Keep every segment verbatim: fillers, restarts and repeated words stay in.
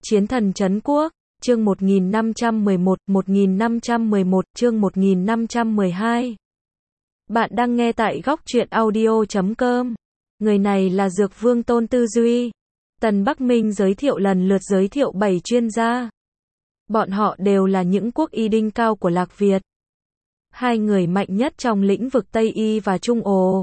Chiến thần trấn quốc, chương một nghìn năm trăm mười một, một nghìn năm trăm mười một, chương một nghìn năm trăm mười hai. Bạn đang nghe tại góc truyện audio chấm com. Người này là Dược Vương Tôn Tư Duy. Tần Bắc Minh giới thiệu lần lượt giới thiệu bảy chuyên gia. Bọn họ đều là những quốc y đỉnh cao của Lạc Việt. Hai người mạnh nhất trong lĩnh vực Tây Y và Trung Ồ.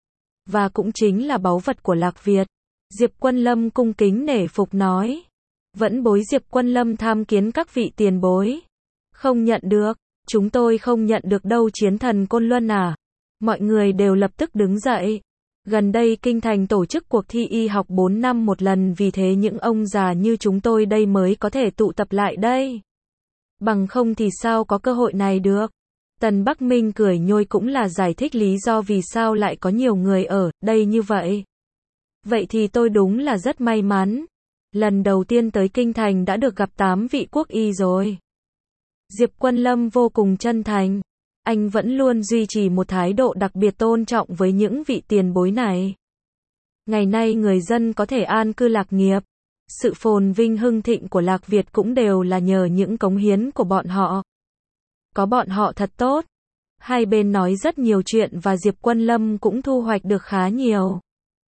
Và cũng chính là báu vật của Lạc Việt. Diệp Quân Lâm cung kính nể phục nói. Vẫn bối Diệp Quân Lâm tham kiến các vị tiền bối. Không nhận được, chúng tôi không nhận được đâu chiến thần Côn Luân à. Mọi người đều lập tức đứng dậy. Gần đây kinh thành tổ chức cuộc thi y học bốn năm một lần, vì thế những ông già như chúng tôi đây mới có thể tụ tập lại đây. Bằng không thì sao có cơ hội này được. Tần Bắc Minh cười nhôi cũng là giải thích lý do vì sao lại có nhiều người ở đây như vậy. Vậy thì tôi đúng là rất may mắn. Lần đầu tiên tới kinh thành đã được gặp tám vị quốc y rồi. Diệp Quân Lâm vô cùng chân thành. Anh vẫn luôn duy trì một thái độ đặc biệt tôn trọng với những vị tiền bối này. Ngày nay người dân có thể an cư lạc nghiệp. Sự phồn vinh hưng thịnh của Lạc Việt cũng đều là nhờ những cống hiến của bọn họ. Có bọn họ thật tốt. Hai bên nói rất nhiều chuyện và Diệp Quân Lâm cũng thu hoạch được khá nhiều.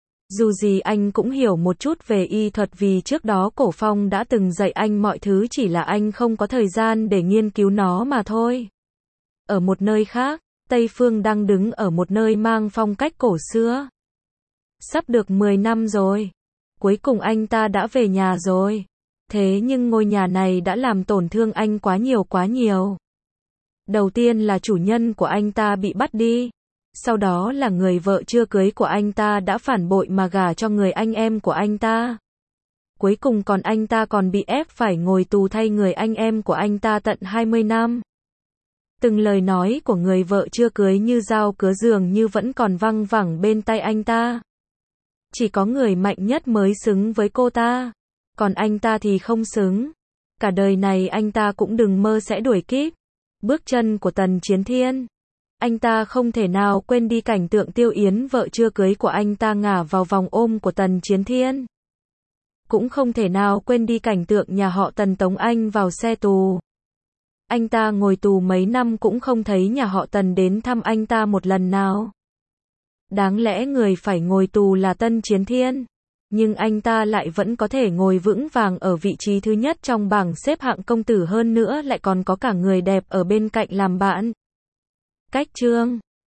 Dù gì anh cũng hiểu một chút về y thuật vì trước đó Cổ Phong đã từng dạy anh mọi thứ, chỉ là anh không có thời gian để nghiên cứu nó mà thôi. Ở một nơi khác, Tây Phương đang đứng ở một nơi mang phong cách cổ xưa. Sắp được mười năm rồi. Cuối cùng anh ta đã về nhà rồi. Thế nhưng ngôi nhà này đã làm tổn thương anh quá nhiều quá nhiều. Đầu tiên là chủ nhân của anh ta bị bắt đi. Sau đó là người vợ chưa cưới của anh ta đã phản bội mà gả cho người anh em của anh ta. Cuối cùng còn anh ta còn bị ép phải ngồi tù thay người anh em của anh ta tận hai mươi năm. Từng lời nói của người vợ chưa cưới như dao cứa dường như vẫn còn văng vẳng bên tai anh ta. Chỉ có người mạnh nhất mới xứng với cô ta. Còn anh ta thì không xứng. Cả đời này anh ta cũng đừng mơ sẽ đuổi kịp bước chân của Tần Chiến Thiên. Anh ta không thể nào quên đi cảnh tượng Tiêu Yến vợ chưa cưới của anh ta ngả vào vòng ôm của Tần Chiến Thiên. Cũng không thể nào quên đi cảnh tượng nhà họ Tần tống anh vào xe tù. Anh ta ngồi tù mấy năm cũng không thấy nhà họ Tần đến thăm anh ta một lần nào. Đáng lẽ người phải ngồi tù là Tần Chiến Thiên. Nhưng anh ta lại vẫn có thể ngồi vững vàng ở vị trí thứ nhất trong bảng xếp hạng công tử, hơn nữa lại còn có cả người đẹp ở bên cạnh làm bạn. Cách chương